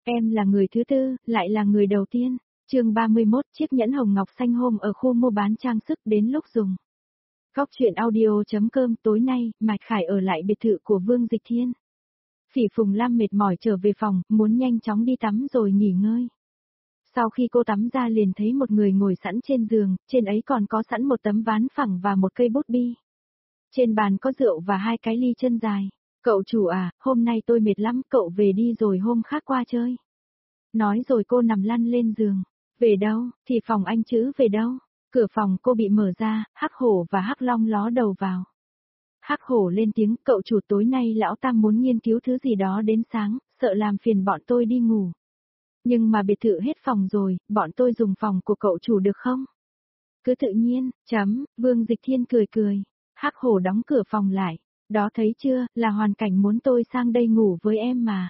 Em là người thứ tư, lại là người đầu tiên. Chương 31, chiếc nhẫn hồng ngọc xanh hôm ở khu mua bán trang sức đến lúc dùng. Góc truyện audio.com. Tối nay, Mạch Khải ở lại biệt thự của Vương Dịch Thiên. Phỉ Phùng Lam mệt mỏi trở về phòng, muốn nhanh chóng đi tắm rồi nghỉ ngơi. Sau khi cô tắm ra liền thấy một người ngồi sẵn trên giường, trên ấy còn có sẵn một tấm ván phẳng và một cây bút bi. Trên bàn có rượu và hai cái ly chân dài. Cậu chủ à, hôm nay tôi mệt lắm, cậu về đi rồi hôm khác qua chơi. Nói rồi cô nằm lăn lên giường. Về đâu, thì phòng anh chứ về đâu. Cửa phòng cô bị mở ra, Hắc Hổ và Hắc Long ló đầu vào. Hắc Hổ lên tiếng, cậu chủ tối nay lão tam muốn nghiên cứu thứ gì đó đến sáng, sợ làm phiền bọn tôi đi ngủ. Nhưng mà biệt thự hết phòng rồi, bọn tôi dùng phòng của cậu chủ được không? Cứ tự nhiên, Vương Dịch Thiên cười cười. Hắc Hổ đóng cửa phòng lại. Đó thấy chưa, là hoàn cảnh muốn tôi sang đây ngủ với em mà.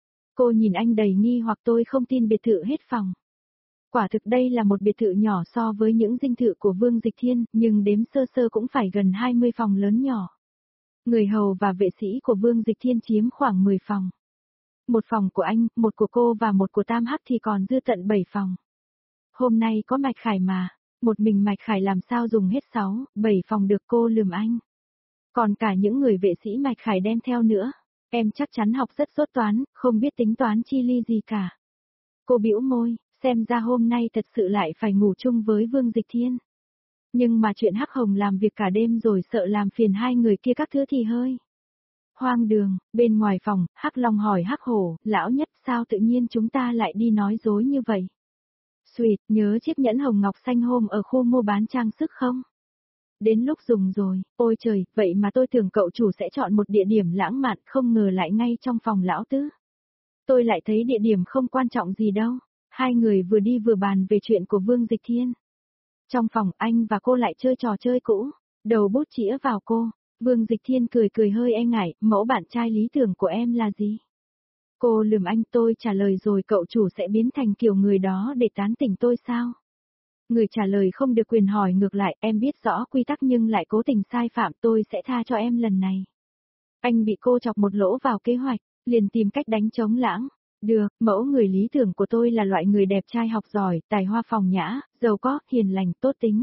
Cô nhìn anh đầy nghi hoặc tôi không tin biệt thự hết phòng. Quả thực đây là một biệt thự nhỏ so với những dinh thự của Vương Dịch Thiên, nhưng đếm sơ sơ cũng phải gần 20 phòng lớn nhỏ. Người hầu và vệ sĩ của Vương Dịch Thiên chiếm khoảng 10 phòng. Một phòng của anh, một của cô và một của Tam Hắc thì còn dư tận 7 phòng. Hôm nay có Mạch Khải mà, một mình Mạch Khải làm sao dùng hết 6, 7 phòng được, cô lườm anh. Còn cả những người vệ sĩ Mạch Khải đem theo nữa. Em chắc chắn học rất dốt toán, không biết tính toán chi ly gì cả. Cô bĩu môi, xem ra hôm nay thật sự lại phải ngủ chung với Vương Dịch Thiên. Nhưng mà chuyện Hắc Hồng làm việc cả đêm rồi sợ làm phiền hai người kia các thứ thì hơi hoang đường. Bên ngoài phòng, Hắc Long hỏi Hắc Hổ, lão nhất sao tự nhiên chúng ta lại đi nói dối như vậy? Sweet, nhớ chiếc nhẫn hồng ngọc xanh hôm ở khu mua bán trang sức không? Đến lúc dùng rồi, ôi trời, vậy mà tôi tưởng cậu chủ sẽ chọn một địa điểm lãng mạn, không ngờ lại ngay trong phòng lão tứ. Tôi lại thấy địa điểm không quan trọng gì đâu. Hai người vừa đi vừa bàn về chuyện của Vương Dịch Thiên. Trong phòng anh và cô lại chơi trò chơi cũ, đầu bút chĩa vào cô. Vương Dịch Thiên cười cười hơi e ngại, mẫu bạn trai lý tưởng của em là gì? Cô lườm anh, tôi trả lời rồi cậu chủ sẽ biến thành kiểu người đó để tán tỉnh tôi sao? Người trả lời không được quyền hỏi ngược lại, em biết rõ quy tắc nhưng lại cố tình sai phạm, tôi sẽ tha cho em lần này. Anh bị cô chọc một lỗ vào kế hoạch, liền tìm cách đánh trống lãng. Được, mẫu người lý tưởng của tôi là loại người đẹp trai học giỏi, tài hoa phòng nhã, giàu có, hiền lành, tốt tính.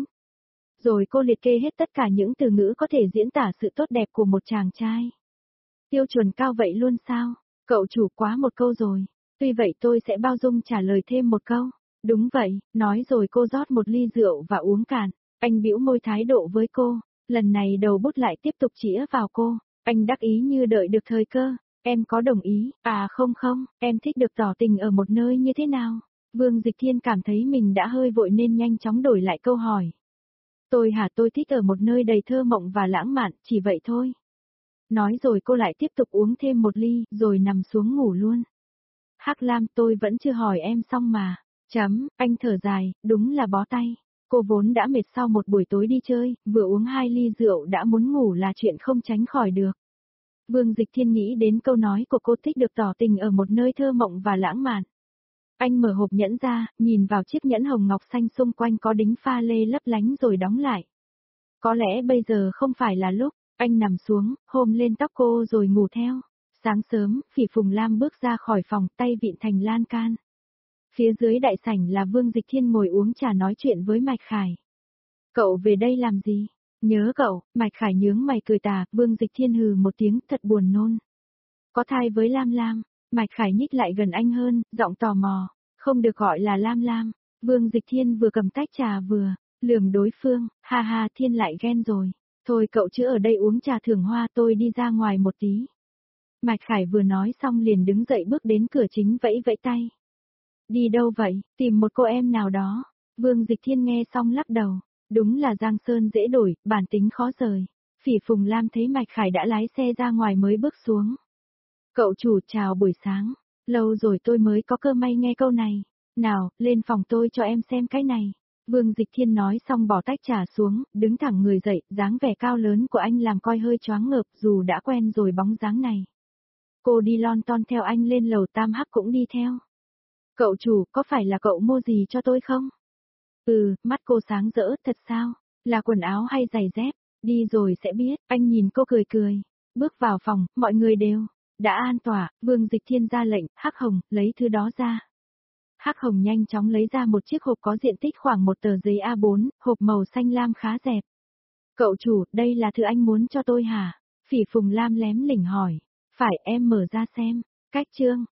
Rồi cô liệt kê hết tất cả những từ ngữ có thể diễn tả sự tốt đẹp của một chàng trai. Tiêu chuẩn cao vậy luôn sao? Cậu chủ quá một câu rồi. Tuy vậy tôi sẽ bao dung trả lời thêm một câu. Đúng vậy, nói rồi cô rót một ly rượu và uống cạn. Anh bĩu môi thái độ với cô. Lần này đầu bút lại tiếp tục chĩa vào cô. Anh đắc ý như đợi được thời cơ. Em có đồng ý? À không, em thích được tỏ tình ở một nơi như thế nào? Vương Dịch Thiên cảm thấy mình đã hơi vội nên nhanh chóng đổi lại câu hỏi. Tôi thích ở một nơi đầy thơ mộng và lãng mạn, chỉ vậy thôi. Nói rồi cô lại tiếp tục uống thêm một ly, rồi nằm xuống ngủ luôn. Hắc Lam, tôi vẫn chưa hỏi em xong mà. Anh thở dài, đúng là bó tay. Cô vốn đã mệt sau một buổi tối đi chơi, vừa uống 2 ly rượu đã muốn ngủ là chuyện không tránh khỏi được. Vương Dịch Thiên nghĩ đến câu nói của cô thích được tỏ tình ở một nơi thơ mộng và lãng mạn. Anh mở hộp nhẫn ra, nhìn vào chiếc nhẫn hồng ngọc xanh xung quanh có đính pha lê lấp lánh rồi đóng lại. Có lẽ bây giờ không phải là lúc, anh nằm xuống, hôn lên tóc cô rồi ngủ theo. Sáng sớm, Phỉ Phùng Lam bước ra khỏi phòng, tay vịn thành lan can. Phía dưới đại sảnh là Vương Dịch Thiên ngồi uống trà nói chuyện với Mạch Khải. Cậu về đây làm gì? Nhớ cậu, Mạch Khải nhướng mày cười tà, Vương Dịch Thiên hừ một tiếng thật buồn nôn. Có thai với Lam Lam, Mạch Khải nhích lại gần anh hơn, giọng tò mò, không được gọi là Lam Lam. Vương Dịch Thiên vừa cầm tách trà vừa lườm đối phương, ha ha Thiên lại ghen rồi. Thôi cậu chứ ở đây uống trà thưởng hoa, tôi đi ra ngoài một tí. Mạch Khải vừa nói xong liền đứng dậy bước đến cửa chính vẫy vẫy tay. Đi đâu vậy, tìm một cô em nào đó. Vương Dịch Thiên nghe xong lắc đầu. Đúng là Giang Sơn dễ đổi, bản tính khó rời. Phỉ Phùng Lam thấy Mạch Khải đã lái xe ra ngoài mới bước xuống. Cậu chủ chào buổi sáng. Lâu rồi tôi mới có cơ may nghe câu này. Nào, lên phòng tôi cho em xem cái này. Vương Dịch Thiên nói xong bỏ tách trà xuống, đứng thẳng người dậy, dáng vẻ cao lớn của anh làm coi hơi choáng ngợp dù đã quen rồi bóng dáng này. Cô đi lon ton theo anh lên lầu, Tam Hắc cũng đi theo. Cậu chủ, có phải là cậu mua gì cho tôi không? Mắt cô sáng rỡ, thật sao? Là quần áo hay giày dép? Đi rồi sẽ biết, anh nhìn cô cười cười. Bước vào phòng, mọi người đều Đã an tỏa, Vương Dịch Thiên ra lệnh, Hắc Hồng, lấy thứ đó ra. Hắc Hồng nhanh chóng lấy ra một chiếc hộp có diện tích khoảng một tờ giấy A4, hộp màu xanh lam khá dẹp. Cậu chủ, đây là thứ anh muốn cho tôi hả? Phỉ Phùng Lam lém lỉnh hỏi. Phải, em mở ra xem. Cách chương.